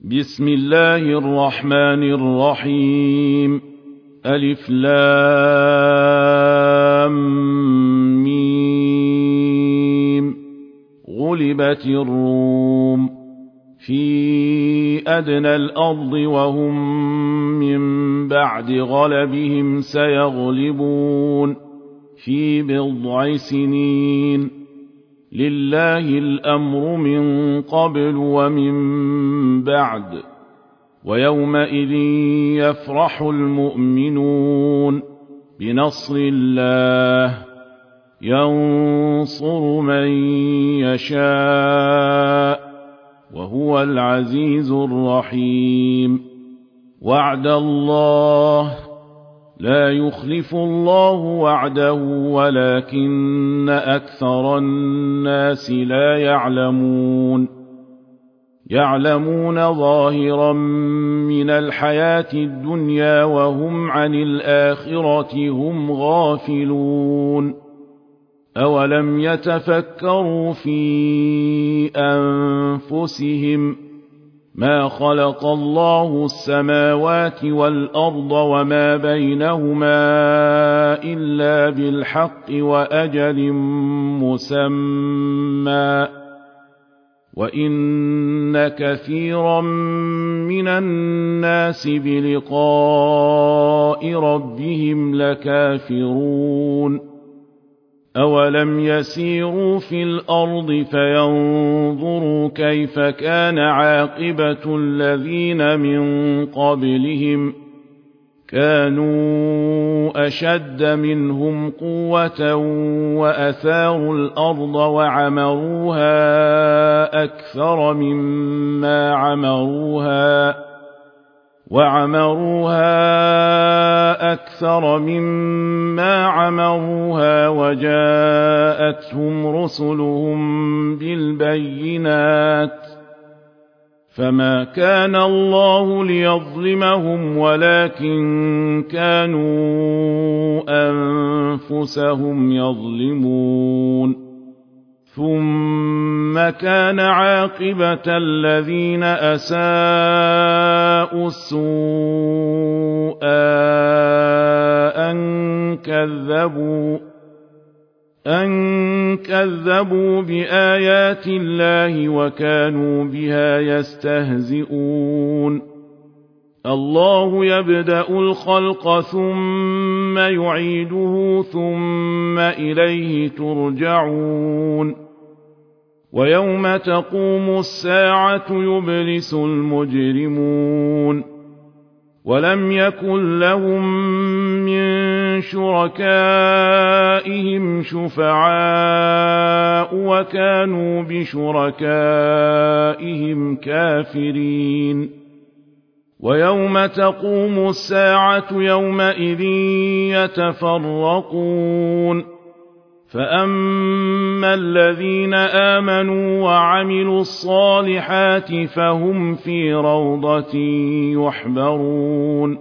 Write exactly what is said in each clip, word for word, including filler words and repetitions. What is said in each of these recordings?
بسم الله الرحمن الرحيم. ألف لام ميم. غلبت الروم في أدنى الأرض وهم من بعد غلبهم سيغلبون في بضع سنين. لله الأمر من قبل ومن بعد ويومئذ يفرح المؤمنون بنصر الله ينصر من يشاء وهو العزيز الرحيم. وعد الله لا يخلف الله وعده ولكن أكثر الناس لا يعلمون. يعلمون ظاهرا من الحياة الدنيا وهم عن الآخرة هم غافلون. أولم يتفكروا في أنفسهم ما خلق الله السماوات والأرض وما بينهما إلا بالحق وأجل مسمى وإن كثيرا من الناس بلقاء ربهم لكافرون. أولم يسيروا في الأرض فينظروا كيف كان عاقبة الذين من قبلهم كانوا أشد منهم قوة وأثاروا الأرض وعمروها أكثر مما عمروها وعمروها أكثر مما عمروها وجاءتهم رسلهم بالبينات فما كان الله ليظلمهم ولكن كانوا أنفسهم يظلمون. ثم كان عاقبة الذين أساءوا السوء أن كذبوا أن كذبوا بآيات الله وكانوا بها يستهزئون. الله يبدأ الخلق ثم يعيده ثم إليه ترجعون. ويوم تقوم الساعة يبلس المجرمون ولم يكن لهم من شركائهم شفعاء وكانوا بشركائهم كافرين. ويوم تقوم الساعة يومئذ يتفرقون فأما الذين آمنوا وعملوا الصالحات فهم في روضة يحبرون.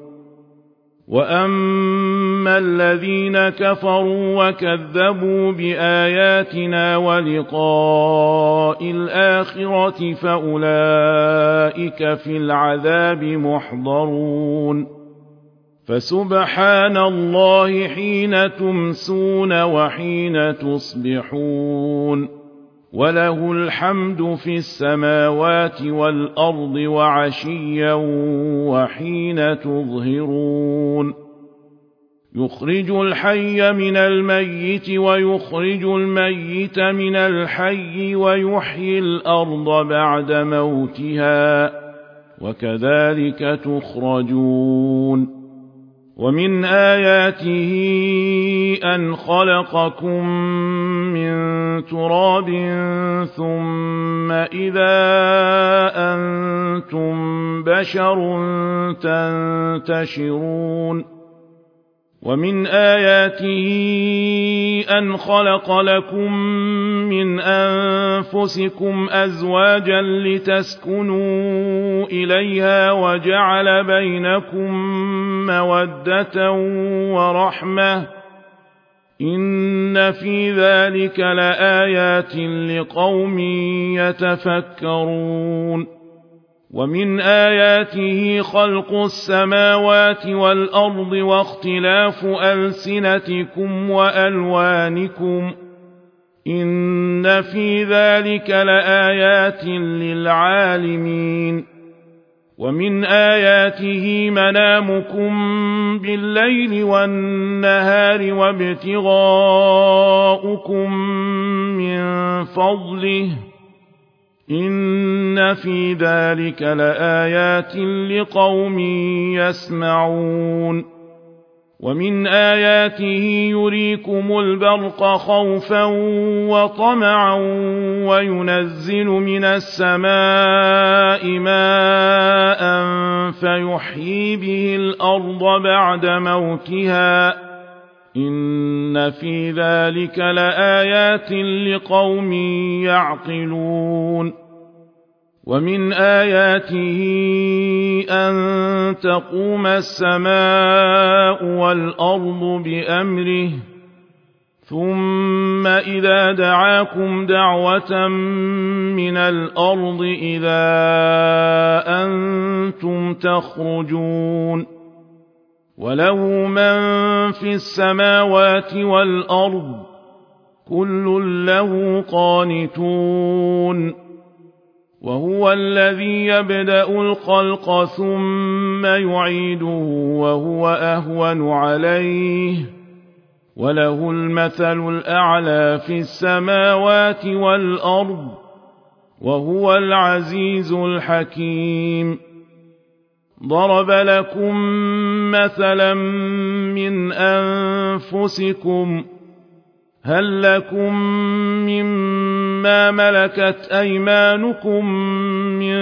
وأما الذين كفروا وكذبوا بآياتنا ولقاء الآخرة فأولئك في العذاب محضرون. فسبحان الله حين تمسون وحين تصبحون وله الحمد في السماوات والأرض وعشيا وحين تظهرون. يخرج الحي من الميت ويخرج الميت من الحي ويحيي الأرض بعد موتها وكذلك تخرجون. ومن آياته أن خلقكم من تراب ثم إذا أنتم بشر تنتشرون. ومن آياته أن خلق لكم من أنفسكم أزواجا لتسكنوا إليها وجعل بينكم مودة ورحمة إن في ذلك لآيات لقوم يتفكرون ومن آياته خلق السماوات والأرض واختلاف ألسنتكم وألوانكم إن في ذلك لآيات للعالمين ومن آياته منامكم بالليل والنهار وابتغاؤكم من فضله إن في ذلك لآيات لقوم يسمعون ومن آياته يريكم البرق خوفا وطمعا وينزل من السماء ماء فيحيي به الأرض بعد موتها إن في ذلك لآيات لقوم يعقلون ومن آياته أن تقوم السماء والأرض بأمره ثم إذا دعاكم دعوة من الأرض إذا أنتم تخرجون وله من في السماوات والأرض كل له قانتون وهو الذي يبدأ الخلق ثم يعيده وهو أهون عليه وله المثل الأعلى في السماوات والأرض وهو العزيز الحكيم ضرب لكم مثلا من أنفسكم هل لكم مما ملكت أيمانكم من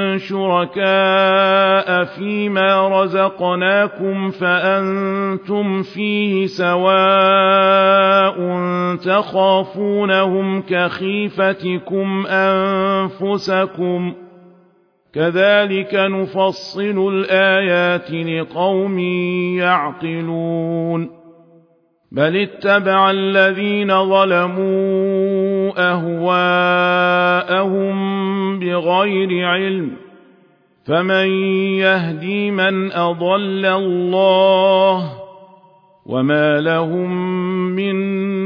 شركاء فيما رزقناكم فأنتم فيه سواء تخافونهم كخيفتكم أنفسكم كذلك نفصل الآيات لقوم يعقلون بل اتبع الذين ظلموا أهواءهم بغير علم فمن يهدي من أضل الله وما لهم من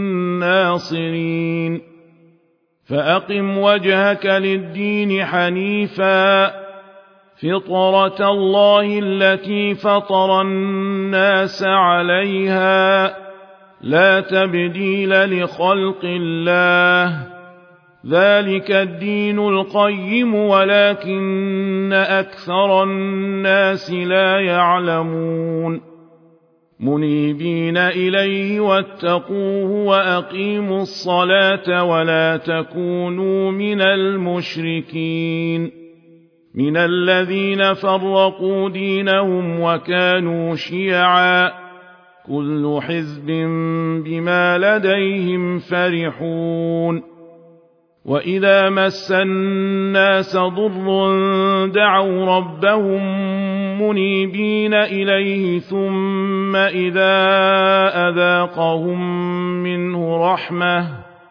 ناصرين فأقم وجهك للدين حنيفا فطرة الله التي فطر الناس عليها لا تبديل لخلق الله ذلك الدين القيم ولكن أكثر الناس لا يعلمون منيبين إليه واتقوه وأقيموا الصلاة ولا تكونوا من المشركين من الذين فرقوا دينهم وكانوا شيعا كل حزب بما لديهم فرحون وإذا مس الناس ضر دعوا ربهم منيبين إليه ثم إذا أذاقهم منه رحمة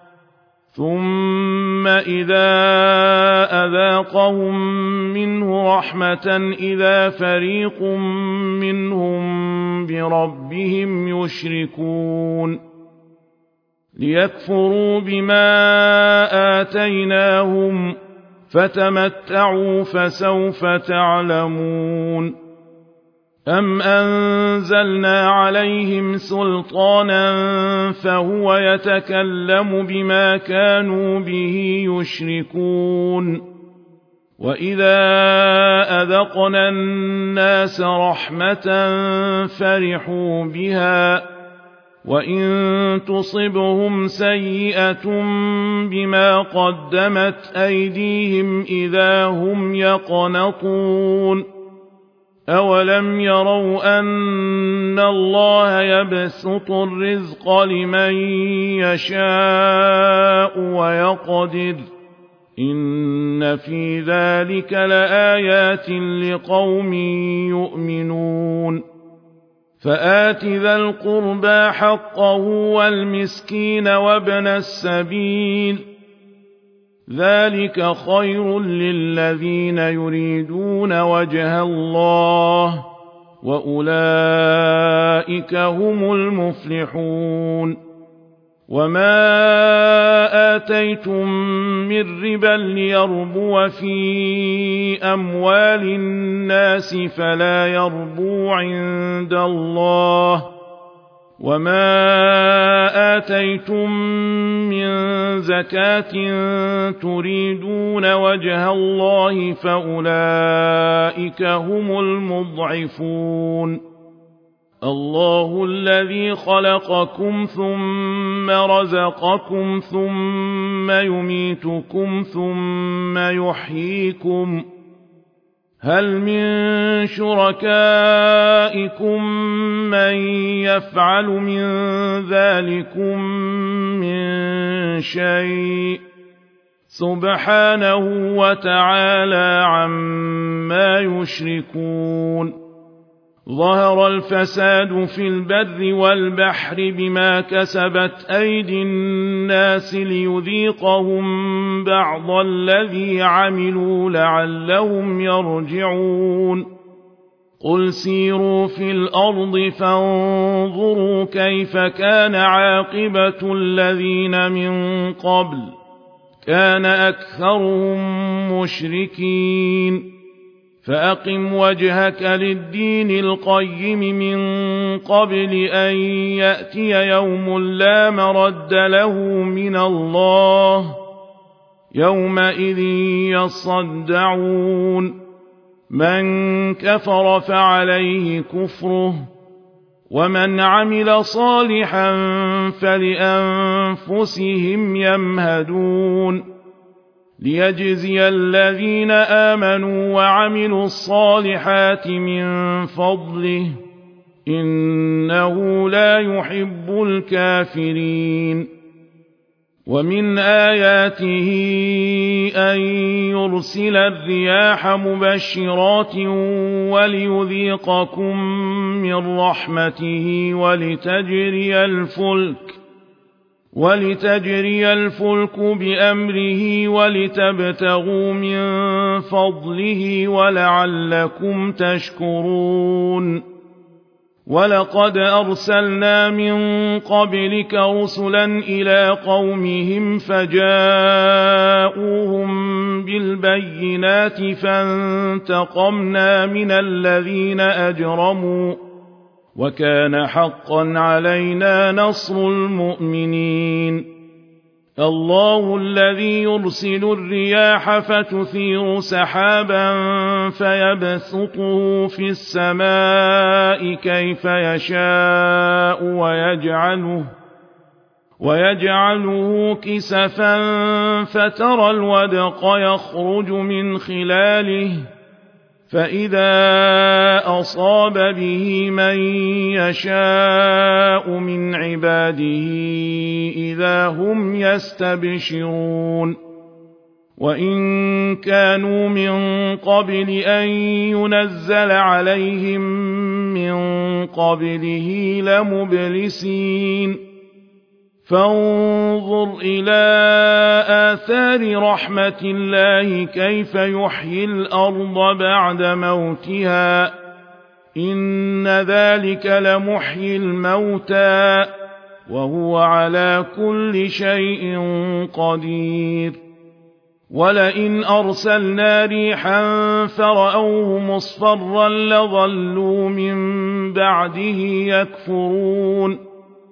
ثم إذا أذاقهم منه رحمة إذا فريق منهم بربهم يشركون ليكفروا بما آتيناهم فتمتعوا فسوف تعلمون أم أنزلنا عليهم سلطانا فهو يتكلم بما كانوا به يشركون وإذا أذقنا الناس رحمة فرحوا بها وإن تصبهم سيئة بما قدمت أيديهم إذا هم يقنطون أولم يروا أن الله يبسط الرزق لمن يشاء ويقدر إن في ذلك لآيات لقوم يؤمنون فآت ذا القربى حقه والمسكين وابن السبيل ذلك خير للذين يريدون وجه الله وأولئك هم المفلحون وما آتيتم من ربا ليربو في أموال الناس فلا يربو عند الله وما آتيتم من زكاة تريدون وجه الله فأولئك هم المضعفون الله الذي خلقكم ثم رزقكم ثم يميتكم ثم يحييكم هل من شركائكم من يفعل من ذلكم من شيء سبحانه وتعالى عما يشركون ظهر الفساد في البر والبحر بما كسبت أيدي الناس ليذيقهم بعض الذي عملوا لعلهم يرجعون قل سيروا في الأرض فانظروا كيف كان عاقبة الذين من قبل كان أكثرهم مشركين فأقم وجهك للدين القيم من قبل أن يأتي يوم لا مرد له من الله يومئذ يصدعون من كفر فعليه كفره ومن عمل صالحا فلأنفسهم يمهدون ليجزي الذين آمنوا وعملوا الصالحات من فضله إنه لا يحب الكافرين ومن آياته أن يرسل الرياح مبشرات وليذيقكم من رحمته ولتجري الفلك ولتجري الفلك بأمره ولتبتغوا من فضله ولعلكم تشكرون ولقد أرسلنا من قبلك رسلا إلى قومهم فجاءوهم بالبينات فانتقمنا من الذين أجرموا وكان حقا علينا نصر المؤمنين الله الذي يرسل الرياح فتثير سحابا فيبسطه في السماء كيف يشاء ويجعله ويجعله كسفا فترى الودق يخرج من خلاله فإذا أصاب به من يشاء من عباده إذا هم يستبشرون وإن كانوا من قبل أن ينزل عليهم من قبله لمبلسين فانظر إلى آثار رحمة الله كيف يحيي الأرض بعد موتها إن ذلك لمحيي الموتى وهو على كل شيء قدير ولئن أرسلنا ريحا فرأوه مصفرا لظلوا من بعده يكفرون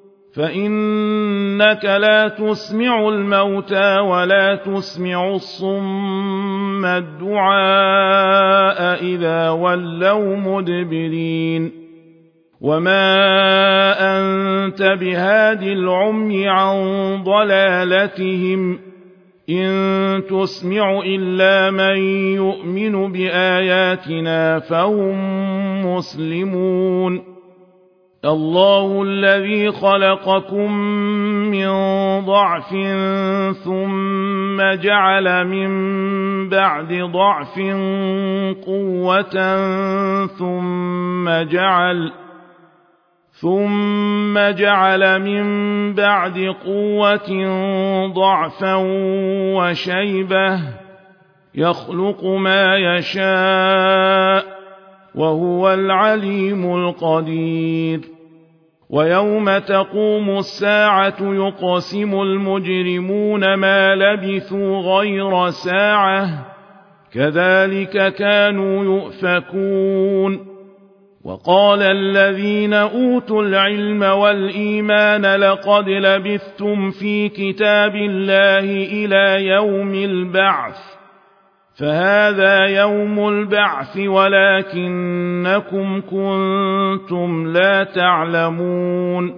فإنك لا تسمع الموتى ولا تسمع الصم الدعاء إذا ولوا مدبرين وما أنت بهاد العمي عن ضلالتهم إن تسمع إلا من يؤمن بآياتنا فهم مسلمون الله الذي خلقكم من ضعف ثم جعل من بعد ضعف قوة ثم جعل ثم جعل من بعد قوة ضعفا وشيبة يخلق ما يشاء وهو العليم القدير ويوم تقوم الساعة يقسم المجرمون ما لبثوا غير ساعة كذلك كانوا يؤفكون وقال الذين أوتوا العلم والإيمان لقد لبثتم في كتاب الله إلى يوم البعث فهذا يوم البعث ولكنكم كنتم لا تعلمون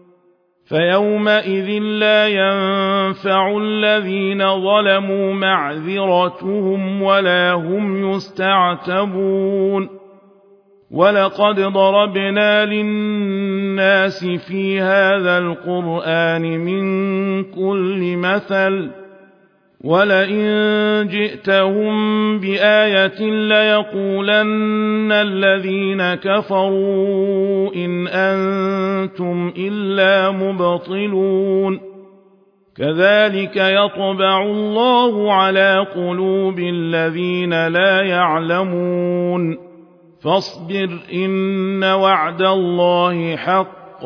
فيومئذ لا ينفع الذين ظلموا معذرتهم ولا هم يستعتبون ولقد ضربنا للناس في هذا القرآن من كل مثل ولئن جئتهم بآية ليقولن الذين كفروا إن أنتم إلا مبطلون كذلك يطبع الله على قلوب الذين لا يعلمون فاصبر إن وعد الله حق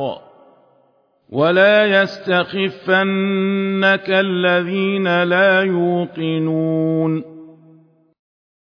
ولا يستخفنك الذين لا يوقنون